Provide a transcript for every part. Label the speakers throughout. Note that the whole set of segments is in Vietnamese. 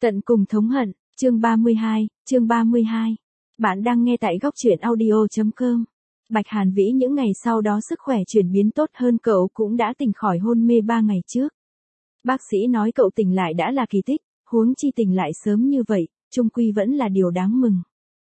Speaker 1: Tận cùng thống hận, chương 32. Bạn đang nghe tại góc truyện audio.com. Bạch Hàn Vĩ những ngày sau đó sức khỏe chuyển biến tốt hơn, cậu cũng đã tỉnh khỏi hôn mê 3 ngày trước. Bác sĩ nói cậu tỉnh lại đã là kỳ tích, huống chi tỉnh lại sớm như vậy, chung quy vẫn là điều đáng mừng.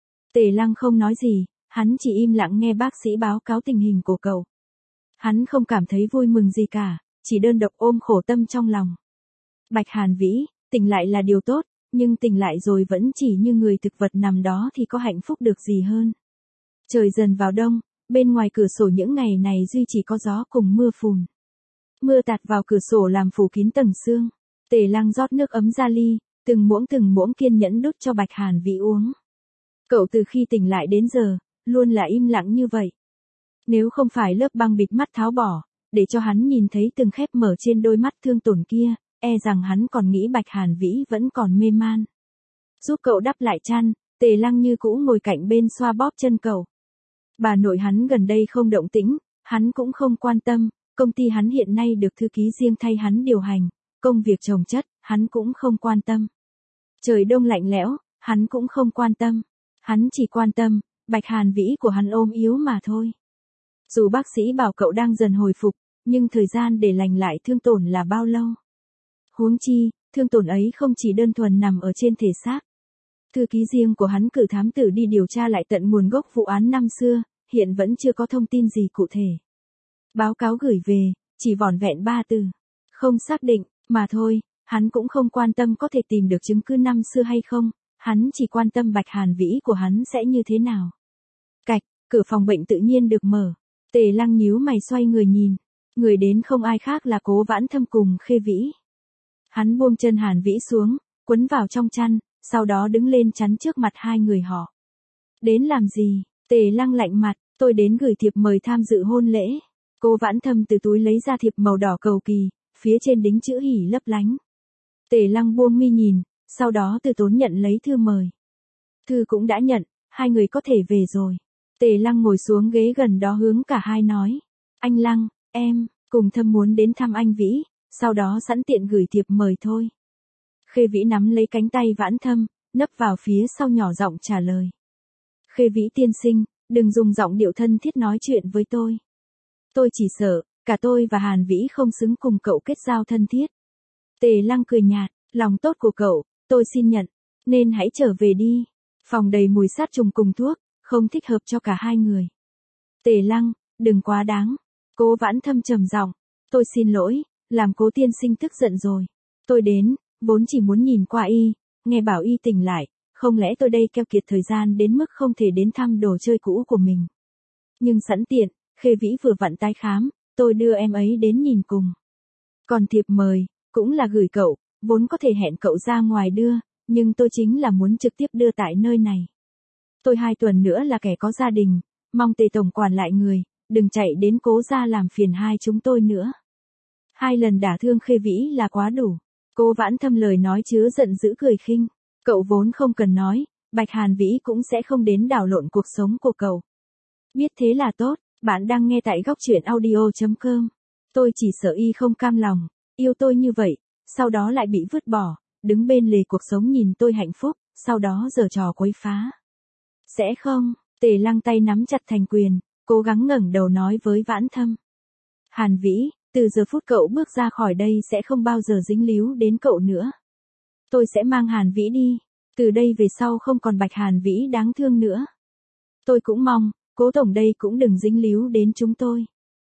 Speaker 1: Tề Lăng không nói gì, hắn chỉ im lặng nghe bác sĩ báo cáo tình hình của cậu. Hắn không cảm thấy vui mừng gì cả, chỉ đơn độc ôm khổ tâm trong lòng. Bạch Hàn Vĩ, tỉnh lại là điều tốt, nhưng tỉnh lại rồi vẫn chỉ như người thực vật nằm đó thì có hạnh phúc được gì hơn. Trời dần vào đông, bên ngoài cửa sổ những ngày này duy chỉ có gió cùng mưa phùn. Mưa tạt vào cửa sổ làm phủ kín tầng sương. Tề Lăng rót nước ấm ra ly, từng muỗng kiên nhẫn đút cho Bạch Hàn Vĩ uống. Cậu từ khi tỉnh lại đến giờ, luôn là im lặng như vậy. Nếu không phải lớp băng bịt mắt tháo bỏ, để cho hắn nhìn thấy từng khép mở trên đôi mắt thương tổn kia, e rằng hắn còn nghĩ Bạch Hàn Vĩ vẫn còn mê man. Giúp cậu đắp lại chăn, Tề Lăng như cũ ngồi cạnh bên xoa bóp chân cậu. Bà nội hắn gần đây không động tĩnh, hắn cũng không quan tâm, công ty hắn hiện nay được thư ký riêng thay hắn điều hành, công việc chồng chất, hắn cũng không quan tâm. Trời đông lạnh lẽo, hắn cũng không quan tâm. Hắn chỉ quan tâm, Bạch Hàn Vĩ của hắn ôm yếu mà thôi. Dù bác sĩ bảo cậu đang dần hồi phục, nhưng thời gian để lành lại thương tổn là bao lâu? Huống chi, thương tổn ấy không chỉ đơn thuần nằm ở trên thể xác. Thư ký riêng của hắn cử thám tử đi điều tra lại tận nguồn gốc vụ án năm xưa, hiện vẫn chưa có thông tin gì cụ thể. Báo cáo gửi về, chỉ vỏn vẹn 3 từ. Không xác định, mà thôi, hắn cũng không quan tâm có thể tìm được chứng cứ năm xưa hay không, hắn chỉ quan tâm Bạch Hàn Vĩ của hắn sẽ như thế nào. Cạch, cửa phòng bệnh tự nhiên được mở. Tề Lăng nhíu mày xoay người nhìn. Người đến không ai khác là Cố Vãn Thâm cùng Khê Vĩ. Hắn buông chân Hàn Vĩ xuống, quấn vào trong chăn, sau đó đứng lên chắn trước mặt hai người họ. Đến làm gì? Tề Lăng lạnh mặt, tôi đến gửi thiệp mời tham dự hôn lễ. Cố Vãn Thâm từ túi lấy ra thiệp màu đỏ cầu kỳ, phía trên đính chữ hỉ lấp lánh. Tề Lăng buông mi nhìn, sau đó từ tốn nhận lấy thư mời. Thư cũng đã nhận, hai người có thể về rồi. Tề Lăng ngồi xuống ghế gần đó hướng cả hai nói. Anh Lăng, em, cùng Thâm muốn đến thăm anh Vĩ, sau đó sẵn tiện gửi thiệp mời thôi. Khê Vĩ nắm lấy cánh tay Vãn Thâm, nấp vào phía sau nhỏ giọng trả lời. Khê Vĩ tiên sinh, đừng dùng giọng điệu thân thiết nói chuyện với tôi. Tôi chỉ sợ, cả tôi và Hàn Vĩ không xứng cùng cậu kết giao thân thiết. Tề Lăng cười nhạt, lòng tốt của cậu, tôi xin nhận, nên hãy trở về đi. Phòng đầy mùi sát trùng cùng thuốc, không thích hợp cho cả hai người. Tề Lăng, đừng quá đáng. Cố Vãn Thâm trầm giọng, tôi xin lỗi, làm Cố tiên sinh tức giận rồi. Tôi đến, vốn chỉ muốn nhìn qua y, nghe bảo y tỉnh lại, không lẽ tôi đây keo kiệt thời gian đến mức không thể đến thăm đồ chơi cũ của mình. Nhưng sẵn tiện, Khê Vĩ vừa vặn tái khám, tôi đưa em ấy đến nhìn cùng. Còn thiệp mời, cũng là gửi cậu, vốn có thể hẹn cậu ra ngoài đưa, nhưng tôi chính là muốn trực tiếp đưa tại nơi này. Tôi 2 tuần nữa là kẻ có gia đình, mong Tề tổng quản lại người, đừng chạy đến Cố gia làm phiền hai chúng tôi nữa. 2 lần đả thương Khê Vĩ là quá đủ. Cố Vãn Thâm lời nói chứa giận dữ cười khinh. Cậu vốn không cần nói, Bạch Hàn Vĩ cũng sẽ không đến đảo lộn cuộc sống của cậu. Biết thế là tốt, bạn đang nghe tại góc truyện audio.com. Tôi chỉ sợ y không cam lòng, yêu tôi như vậy, sau đó lại bị vứt bỏ, đứng bên lề cuộc sống nhìn tôi hạnh phúc, sau đó giở trò quấy phá. Sẽ không, Tề Lăng tay nắm chặt thành quyền, cố gắng ngẩng đầu nói với Vãn Thâm. Hàn Vĩ, từ giờ phút cậu bước ra khỏi đây sẽ không bao giờ dính líu đến cậu nữa. Tôi sẽ mang Hàn Vĩ đi, từ đây về sau không còn Bạch Hàn Vĩ đáng thương nữa. Tôi cũng mong, Cố tổng đây cũng đừng dính líu đến chúng tôi.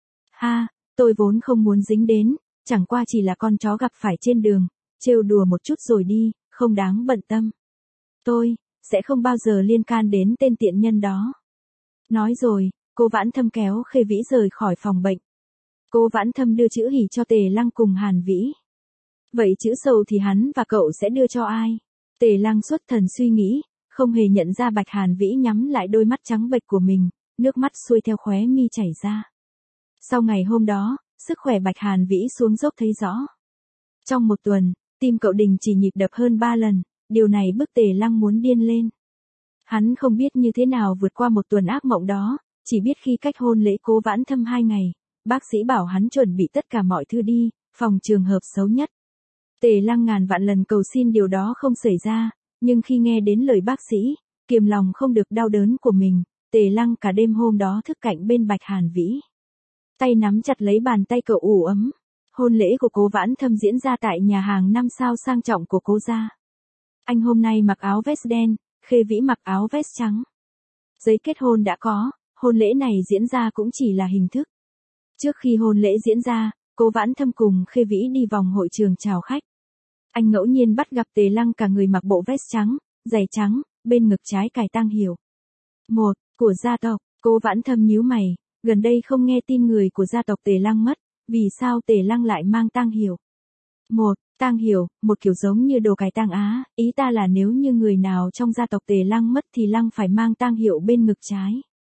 Speaker 1: Ha, tôi vốn không muốn dính đến, chẳng qua chỉ là con chó gặp phải trên đường, trêu đùa một chút rồi đi, không đáng bận tâm. Tôi sẽ không bao giờ liên can đến tên tiện nhân đó. Nói rồi, Cố Vãn Thâm kéo Khê Vĩ rời khỏi phòng bệnh. Cố Vãn Thâm đưa chữ hỉ cho Tề Lăng cùng Hàn Vĩ. Vậy chữ sầu thì hắn và cậu sẽ đưa cho ai? Tề Lăng xuất thần suy nghĩ, không hề nhận ra Bạch Hàn Vĩ nhắm lại đôi mắt trắng bệch của mình, nước mắt xuôi theo khóe mi chảy ra. Sau ngày hôm đó, sức khỏe Bạch Hàn Vĩ xuống dốc thấy rõ. Trong 1 tuần, tim cậu đình chỉ nhịp đập hơn 3 lần, điều này bức Tề Lăng muốn điên lên. Hắn không biết như thế nào vượt qua 1 tuần ác mộng đó, chỉ biết khi cách hôn lễ Cố Vãn Thâm 2 ngày, bác sĩ bảo hắn chuẩn bị tất cả mọi thứ đi, phòng trường hợp xấu nhất. Tề Lăng ngàn vạn lần cầu xin điều đó không xảy ra, nhưng khi nghe đến lời bác sĩ, kiềm lòng không được đau đớn của mình, Tề Lăng cả đêm hôm đó thức cạnh bên Bạch Hàn Vĩ. Tay nắm chặt lấy bàn tay cậu ủ ấm. Hôn lễ của Cố Vãn Thâm diễn ra tại nhà hàng 5 sao sang trọng của Cố gia. Anh hôm nay mặc áo vest đen, Khê Vĩ mặc áo vest trắng. Giấy kết hôn đã có, hôn lễ này diễn ra cũng chỉ là hình thức. Trước khi hôn lễ diễn ra, Cố Vãn Thâm cùng Khê Vĩ đi vòng hội trường chào khách. Anh ngẫu nhiên bắt gặp Tề Lăng cả người mặc bộ vest trắng, giày trắng, bên ngực trái cài tang hiệu. Một, của gia tộc. Cố Vãn Thâm nhíu mày, gần đây không nghe tin người của gia tộc Tề Lăng mất, vì sao Tề Lăng lại mang tang hiệu? Một, tang hiệu, một kiểu giống như đồ cải tang á, ý ta là nếu như người nào trong gia tộc Tề Lăng mất thì Lăng phải mang tang hiệu bên ngực trái.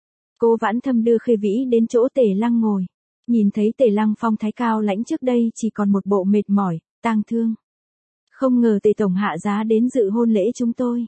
Speaker 1: Cố Vãn Thâm đưa Khê Vĩ đến chỗ Tề Lăng ngồi. Nhìn thấy Tề Lăng phong thái cao lãnh trước đây chỉ còn một bộ mệt mỏi, tang thương. Không ngờ Tề tổng hạ giá đến dự hôn lễ chúng tôi.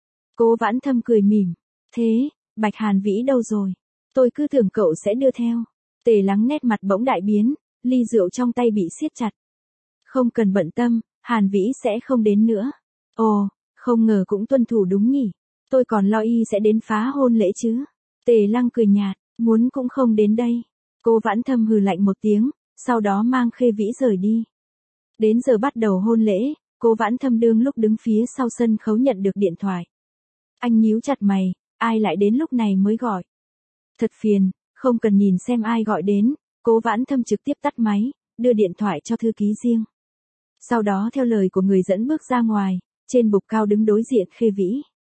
Speaker 1: Cố Vãn Thâm cười mỉm. Thế, Bạch Hàn Vĩ đâu rồi? Tôi cứ tưởng cậu sẽ đưa theo. Tề Lăng nét mặt bỗng đại biến, ly rượu trong tay bị siết chặt. Không cần bận tâm, Hàn Vĩ sẽ không đến nữa. Ồ, không ngờ cũng tuân thủ đúng nhỉ. Tôi còn lo y sẽ đến phá hôn lễ chứ. Tề Lăng cười nhạt, muốn cũng không đến đây. Cố Vãn Thâm hừ lạnh một tiếng, sau đó mang Khê Vĩ rời đi. Đến giờ bắt đầu hôn lễ, Cố Vãn Thâm đương lúc đứng phía sau sân khấu nhận được điện thoại. Anh nhíu chặt mày, ai lại đến lúc này mới gọi. Thật phiền, không cần nhìn xem ai gọi đến, Cố Vãn Thâm trực tiếp tắt máy, đưa điện thoại cho thư ký riêng. Sau đó theo lời của người dẫn bước ra ngoài, trên bục cao đứng đối diện Khê Vĩ.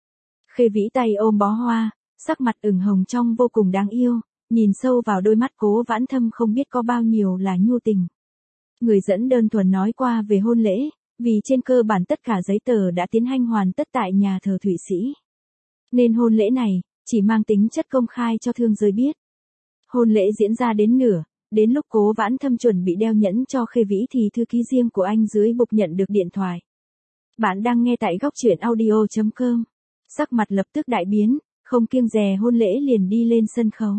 Speaker 1: Khê Vĩ tay ôm bó hoa, sắc mặt ửng hồng trong vô cùng đáng yêu, nhìn sâu vào đôi mắt Cố Vãn Thâm không biết có bao nhiêu là nhu tình. Người dẫn đơn thuần nói qua về hôn lễ, vì trên cơ bản tất cả giấy tờ đã tiến hành hoàn tất tại nhà thờ Thụy Sĩ. Nên hôn lễ này, chỉ mang tính chất công khai cho thương giới biết. Hôn lễ diễn ra đến nửa, đến lúc Cố Vãn Thâm chuẩn bị đeo nhẫn cho Khê Vĩ thì thư ký riêng của anh dưới bục nhận được điện thoại. Bạn đang nghe tại góc truyện audio.com. Sắc mặt lập tức đại biến, không kiêng dè hôn lễ liền đi lên sân khấu.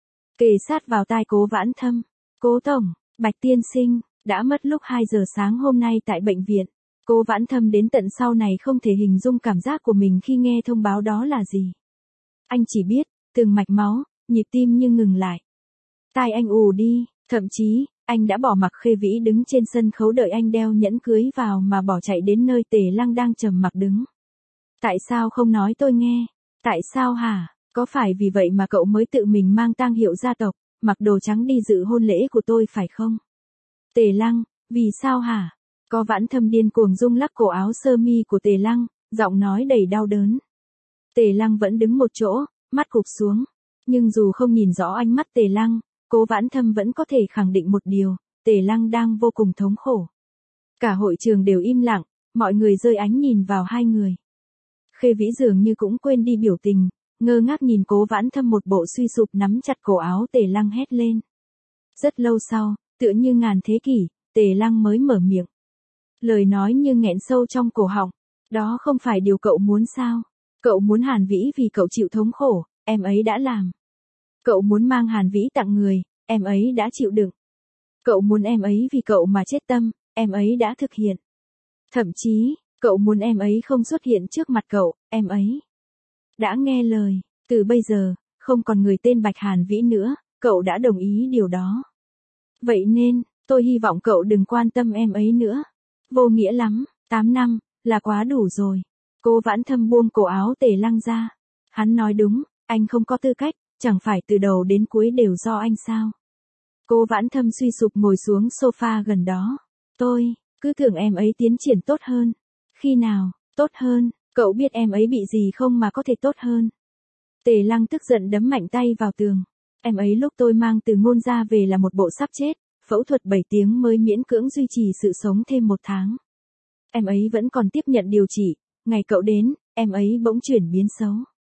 Speaker 1: Kề sát vào tai Cố Vãn Thâm. Cố tổng, Bạch tiên sinh, đã mất lúc 2 giờ sáng hôm nay tại bệnh viện. Cố Vãn Thâm đến tận sau này không thể hình dung cảm giác của mình khi nghe thông báo đó là gì. Anh chỉ biết, từng mạch máu, nhịp tim như ngừng lại. Tai anh ù đi, thậm chí, anh đã bỏ mặc Khê Vĩ đứng trên sân khấu đợi anh đeo nhẫn cưới vào mà bỏ chạy đến nơi Tề Lăng đang trầm mặc đứng. Tại sao không nói tôi nghe? Tại sao hả? Có phải vì vậy mà cậu mới tự mình mang tang hiệu gia tộc, mặc đồ trắng đi dự hôn lễ của tôi phải không? Tề Lăng, vì sao hả? Cố Vãn Thâm điên cuồng rung lắc cổ áo sơ mi của Tề Lăng, giọng nói đầy đau đớn. Tề Lăng vẫn đứng một chỗ, mắt cụp xuống. Nhưng dù không nhìn rõ ánh mắt Tề Lăng, Cố Vãn Thâm vẫn có thể khẳng định một điều, Tề Lăng đang vô cùng thống khổ. Cả hội trường đều im lặng, mọi người rơi ánh nhìn vào hai người. Khê Vĩ dường như cũng quên đi biểu tình, ngơ ngác nhìn Cố Vãn Thâm một bộ suy sụp nắm chặt cổ áo Tề Lăng hét lên. Rất lâu sau, tựa như ngàn thế kỷ, Tề Lăng mới mở miệng. Lời nói như nghẹn sâu trong cổ họng, đó không phải điều cậu muốn sao? Cậu muốn Hàn Vĩ vì cậu chịu thống khổ, em ấy đã làm. Cậu muốn mang Hàn Vĩ tặng người, em ấy đã chịu đựng. Cậu muốn em ấy vì cậu mà chết tâm, em ấy đã thực hiện. Thậm chí, cậu muốn em ấy không xuất hiện trước mặt cậu, em ấy đã nghe lời. Từ bây giờ, không còn người tên Bạch Hàn Vĩ nữa, cậu đã đồng ý điều đó. Vậy nên, tôi hy vọng cậu đừng quan tâm em ấy nữa. Vô nghĩa lắm, 8 năm, là quá đủ rồi. Cố Vãn Thâm buông cổ áo Tề Lăng ra. Hắn nói đúng, anh không có tư cách, chẳng phải từ đầu đến cuối đều do anh sao. Cố Vãn Thâm suy sụp ngồi xuống sofa gần đó. Tôi, cứ tưởng em ấy tiến triển tốt hơn. Khi nào, tốt hơn, cậu biết em ấy bị gì không mà có thể tốt hơn. Tề Lăng tức giận đấm mạnh tay vào tường. Em ấy lúc tôi mang từ Ngôn ra về là một bộ sắp chết, phẫu thuật 7 tiếng mới miễn cưỡng duy trì sự sống thêm 1 tháng. Em ấy vẫn còn tiếp nhận điều trị, ngày cậu đến, em ấy bỗng chuyển biến xấu.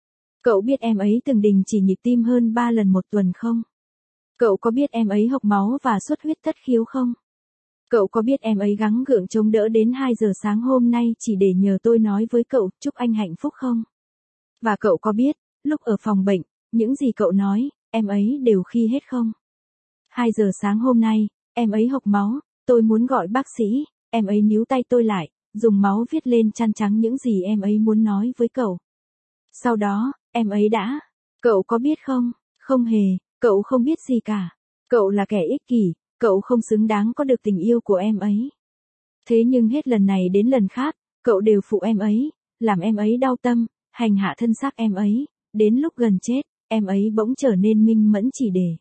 Speaker 1: Cậu biết em ấy từng đình chỉ nhịp tim hơn 3 lần một tuần không? Cậu có biết em ấy hộc máu và xuất huyết thất khiếu không? Cậu có biết em ấy gắng gượng chống đỡ đến 2 giờ sáng hôm nay chỉ để nhờ tôi nói với cậu chúc anh hạnh phúc không? Và cậu có biết, lúc ở phòng bệnh, những gì cậu nói, em ấy đều khi hết không? 2 giờ sáng hôm nay, em ấy hộc máu, tôi muốn gọi bác sĩ, em ấy níu tay tôi lại, dùng máu viết lên trăn trắng những gì em ấy muốn nói với cậu. Sau đó, em ấy đã. Cậu có biết không? Không hề, cậu không biết gì cả. Cậu là kẻ ích kỷ, cậu không xứng đáng có được tình yêu của em ấy. Thế nhưng hết lần này đến lần khác, cậu đều phụ em ấy, làm em ấy đau tâm, hành hạ thân xác em ấy, đến lúc gần chết, em ấy bỗng trở nên minh mẫn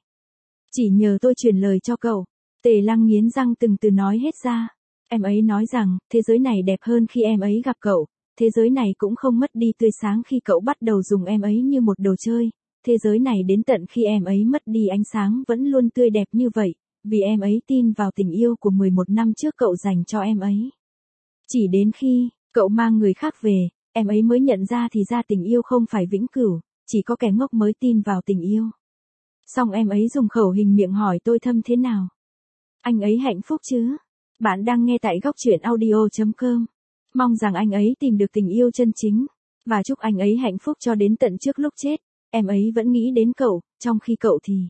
Speaker 1: chỉ nhờ tôi truyền lời cho cậu. Tề Lăng nghiến răng từng từ nói hết ra. Em ấy nói rằng, thế giới này đẹp hơn khi em ấy gặp cậu, thế giới này cũng không mất đi tươi sáng khi cậu bắt đầu dùng em ấy như một đồ chơi, thế giới này đến tận khi em ấy mất đi ánh sáng vẫn luôn tươi đẹp như vậy, vì em ấy tin vào tình yêu của 11 năm trước cậu dành cho em ấy. Chỉ đến khi, cậu mang người khác về, em ấy mới nhận ra thì ra tình yêu không phải vĩnh cửu, chỉ có kẻ ngốc mới tin vào tình yêu. Xong em ấy dùng khẩu hình miệng hỏi tôi Thâm thế nào. Anh ấy hạnh phúc chứ? Bạn đang nghe tại góc truyện audio.com. Mong rằng anh ấy tìm được tình yêu chân chính, và chúc anh ấy hạnh phúc cho đến tận trước lúc chết, em ấy vẫn nghĩ đến cậu, trong khi cậu thì...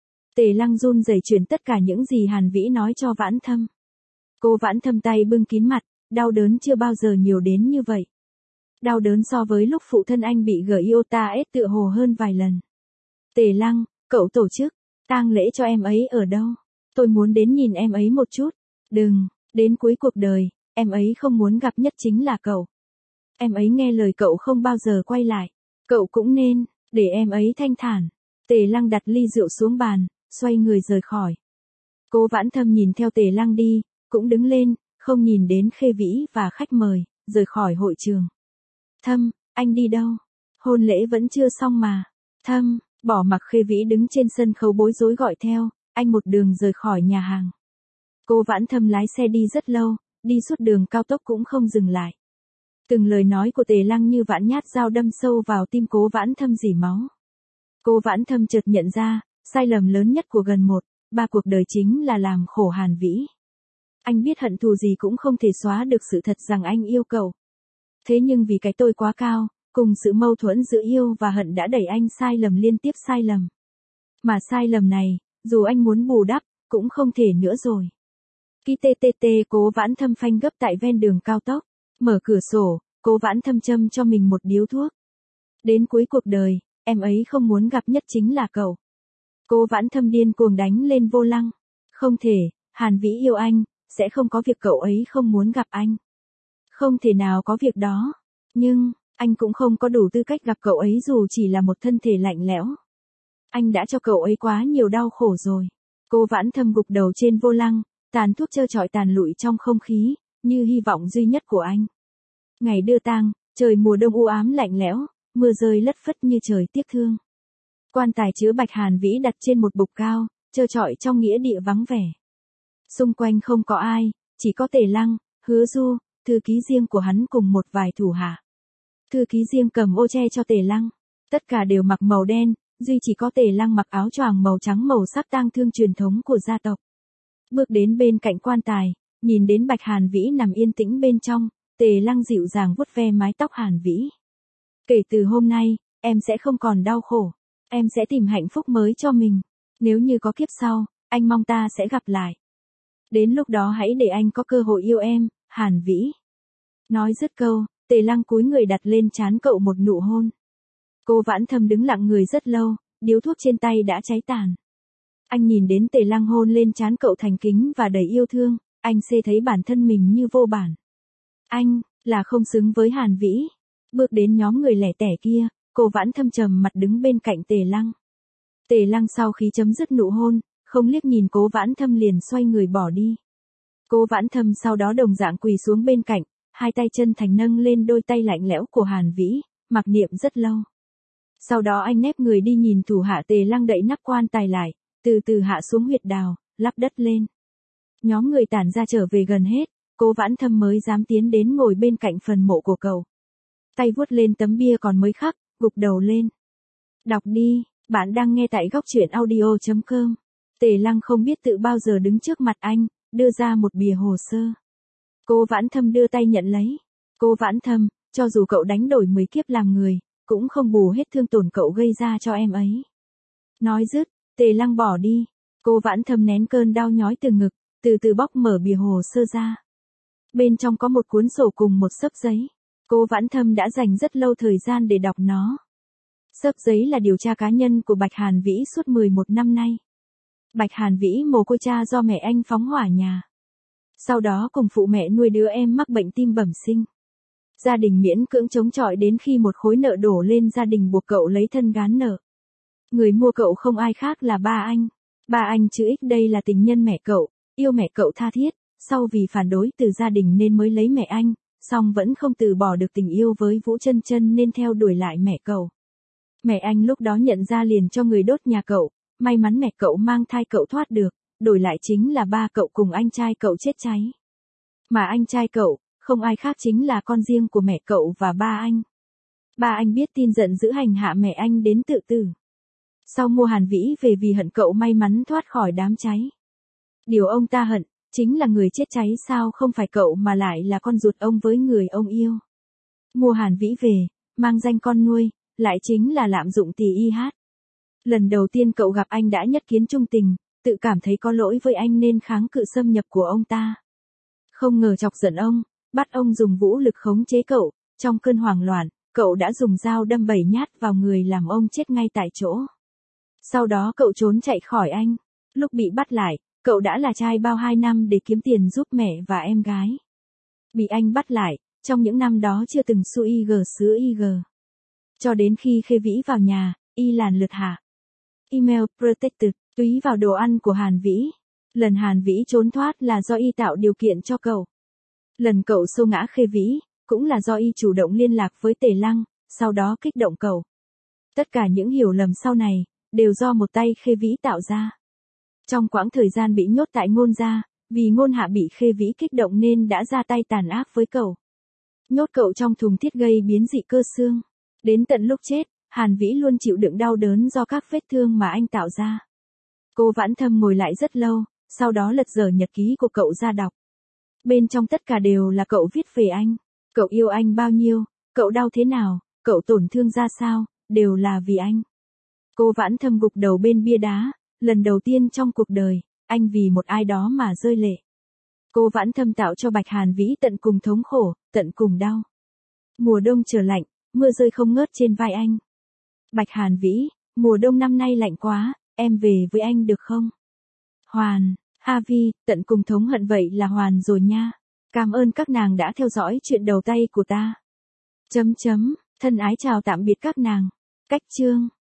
Speaker 1: Tề Lăng run rẩy truyền tất cả những gì Hàn Vĩ nói cho Vãn Thâm. Cô Vãn Thâm tay bưng kín mặt, đau đớn chưa bao giờ nhiều đến như vậy. Đau đớn so với lúc phụ thân anh bị Giota S tựa hồ hơn vài lần. Tề Lăng, cậu tổ chức tang lễ cho em ấy ở đâu? Tôi muốn đến nhìn em ấy một chút. Đừng, đến cuối cuộc đời, em ấy không muốn gặp nhất chính là cậu. Em ấy nghe lời cậu không bao giờ quay lại. Cậu cũng nên, để em ấy thanh thản. Tề Lăng đặt ly rượu xuống bàn, xoay người rời khỏi. Cố Vãn Thâm nhìn theo Tề Lăng đi, cũng đứng lên, không nhìn đến Khê Vĩ và khách mời, rời khỏi hội trường. Thâm, anh đi đâu? Hôn lễ vẫn chưa xong mà. Thâm, bỏ mặc Khê Vĩ đứng trên sân khấu bối rối gọi theo, anh một đường rời khỏi nhà hàng. Cố Vãn Thâm lái xe đi rất lâu, đi suốt đường cao tốc cũng không dừng lại. Từng lời nói của Tề Lăng như vạn nhát dao đâm sâu vào tim Cố Vãn Thâm rỉ máu. Cố Vãn Thâm chợt nhận ra, sai lầm lớn nhất của gần 1/3 cuộc đời chính là làm khổ Hàn Vĩ. Anh biết hận thù gì cũng không thể xóa được sự thật rằng anh yêu cậu. Thế nhưng vì cái tôi quá cao, cùng sự mâu thuẫn giữa yêu và hận đã đẩy anh sai lầm liên tiếp sai lầm. Mà sai lầm này, dù anh muốn bù đắp, cũng không thể nữa rồi. Khi TTT Cố Vãn Thâm phanh gấp tại ven đường cao tốc, mở cửa sổ, Cố Vãn Thâm châm cho mình một điếu thuốc. Đến cuối cuộc đời, em ấy không muốn gặp nhất chính là cậu. Cố Vãn Thâm điên cuồng đánh lên vô lăng. Không thể, Hàn Vĩ yêu anh, sẽ không có việc cậu ấy không muốn gặp anh. Không thể nào có việc đó. Nhưng, anh cũng không có đủ tư cách gặp cậu ấy dù chỉ là một thân thể lạnh lẽo. Anh đã cho cậu ấy quá nhiều đau khổ rồi. Cố Vãn Thâm gục đầu trên vô lăng, tàn thuốc trơ trọi tàn lụi trong không khí, như hy vọng duy nhất của anh. Ngày đưa tang, trời mùa đông u ám lạnh lẽo, mưa rơi lất phất như trời tiếc thương. Quan tài chứa bạch Hàn Vĩ đặt trên một bục cao, trơ trọi trong nghĩa địa vắng vẻ. Xung quanh không có ai, chỉ có Tề Lăng, Hứa Du, thư ký riêng của hắn cùng một vài thủ hạ. Thư ký riêng cầm ô che cho Tề Lăng, tất cả đều mặc màu đen, duy chỉ có Tề Lăng mặc áo choàng màu trắng màu sắc tang thương truyền thống của gia tộc. Bước đến bên cạnh quan tài, nhìn đến bạch Hàn Vĩ nằm yên tĩnh bên trong, Tề Lăng dịu dàng vuốt ve mái tóc Hàn Vĩ. Kể từ hôm nay, em sẽ không còn đau khổ. Em sẽ tìm hạnh phúc mới cho mình. Nếu như có kiếp sau, anh mong ta sẽ gặp lại. Đến lúc đó hãy để anh có cơ hội yêu em, Hàn Vĩ. Nói dứt câu, Tề Lăng cúi người đặt lên trán cậu một nụ hôn. Cố Vãn Thâm đứng lặng người rất lâu, điếu thuốc trên tay đã cháy tàn. Anh nhìn đến Tề Lăng hôn lên trán cậu thành kính và đầy yêu thương, anh thấy bản thân mình như vô bản. Anh, là không xứng với Hàn Vĩ. Bước đến nhóm người lẻ tẻ kia, Cố Vãn Thâm trầm mặt đứng bên cạnh Tề Lăng. Tề Lăng sau khi chấm dứt nụ hôn, không liếc nhìn Cố Vãn Thâm liền xoay người bỏ đi. Cố Vãn Thâm sau đó đồng dạng quỳ xuống bên cạnh, hai tay chân thành nâng lên đôi tay lạnh lẽo của Hàn Vĩ, mặc niệm rất lâu. Sau đó anh nép người đi nhìn thủ hạ Tề Lăng đậy nắp quan tài lại, từ từ hạ xuống huyệt đào, lắp đất lên. Nhóm người tản ra trở về gần hết, Cố Vãn Thâm mới dám tiến đến ngồi bên cạnh phần mộ của cậu. Tay vuốt lên tấm bia còn mới khắc, gục đầu lên. Đọc đi, bạn đang nghe tại góc truyện audio.com. Tề Lăng không biết tự bao giờ đứng trước mặt anh, đưa ra một bìa hồ sơ. Cố Vãn Thâm đưa tay nhận lấy. Cố Vãn Thâm, cho dù cậu đánh đổi 10 kiếp làm người, cũng không bù hết thương tổn cậu gây ra cho em ấy. Nói dứt, Tề Lăng bỏ đi. Cố Vãn Thâm nén cơn đau nhói từ ngực, từ từ bóc mở bìa hồ sơ ra. Bên trong có một cuốn sổ cùng một xấp giấy. Cô Vãn Thâm đã dành rất lâu thời gian để đọc nó. Xấp giấy là điều tra cá nhân của Bạch Hàn Vĩ suốt 11 năm nay. Bạch Hàn Vĩ mồ côi cha do mẹ anh phóng hỏa nhà. Sau đó cùng phụ mẹ nuôi đứa em mắc bệnh tim bẩm sinh. Gia đình miễn cưỡng chống chọi đến khi một khối nợ đổ lên gia đình buộc cậu lấy thân gán nợ. Người mua cậu không ai khác là ba anh. Ba anh chữ X đây là tình nhân mẹ cậu, yêu mẹ cậu tha thiết, sau vì phản đối từ gia đình nên mới lấy mẹ anh, song vẫn không từ bỏ được tình yêu với Vũ Chân Chân nên theo đuổi lại mẹ cậu. Mẹ anh lúc đó nhận ra liền cho người đốt nhà cậu, may mắn mẹ cậu mang thai cậu thoát được, đổi lại chính là ba cậu cùng anh trai cậu chết cháy. Mà anh trai cậu, không ai khác chính là con riêng của mẹ cậu và ba anh. Ba anh biết tin giận dữ hành hạ mẹ anh đến tự tử. Sau mua Hàn Vĩ về vì hận cậu may mắn thoát khỏi đám cháy. Điều ông ta hận, chính là người chết cháy sao không phải cậu mà lại là con ruột ông với người ông yêu. Mua Hàn Vĩ về, mang danh con nuôi, lại chính là lạm dụng tỳ y hát. Lần đầu tiên cậu gặp anh đã nhất kiến trung tình, tự cảm thấy có lỗi với anh nên kháng cự xâm nhập của ông ta. Không ngờ chọc giận ông, bắt ông dùng vũ lực khống chế cậu, trong cơn hoảng loạn, cậu đã dùng dao đâm 7 nhát vào người làm ông chết ngay tại chỗ. Sau đó cậu trốn chạy khỏi anh, lúc bị bắt lại, cậu đã là trai bao 2 năm để kiếm tiền giúp mẹ và em gái. Bị anh bắt lại, trong những năm đó chưa từng xu IG sứa IG. Cho đến khi Khê Vĩ vào nhà, y làn lượt hạ. Email protected, túy vào đồ ăn của Hàn Vĩ. Lần Hàn Vĩ trốn thoát là do y tạo điều kiện cho cậu. Lần cậu xô ngã Khê Vĩ, cũng là do y chủ động liên lạc với Tề Lăng, sau đó kích động cậu. Tất cả những hiểu lầm sau này, đều do một tay Khê Vĩ tạo ra. Trong quãng thời gian bị nhốt tại Ngôn gia, vì Ngôn Hạ bị Khê Vĩ kích động nên đã ra tay tàn ác với cậu. Nhốt cậu trong thùng thiết gây biến dị cơ xương. Đến tận lúc chết, Hàn Vĩ luôn chịu đựng đau đớn do các vết thương mà anh tạo ra. Cô Vãn Thâm ngồi lại rất lâu, sau đó lật dở nhật ký của cậu ra đọc. Bên trong tất cả đều là cậu viết về anh. Cậu yêu anh bao nhiêu, cậu đau thế nào, cậu tổn thương ra sao, đều là vì anh. Cô Vãn Thâm gục đầu bên bia đá, lần đầu tiên trong cuộc đời, anh vì một ai đó mà rơi lệ. Cô Vãn Thâm tạo cho Bạch Hàn Vĩ tận cùng thống khổ, tận cùng đau. Mùa đông trở lạnh, mưa rơi không ngớt trên vai anh. Bạch Hàn Vĩ, mùa đông năm nay lạnh quá, em về với anh được không? Hoàn, Havi, tận cùng thống hận vậy là hoàn rồi nha. Cảm ơn các nàng đã theo dõi chuyện đầu tay của ta. Thân ái chào tạm biệt các nàng. Cách chương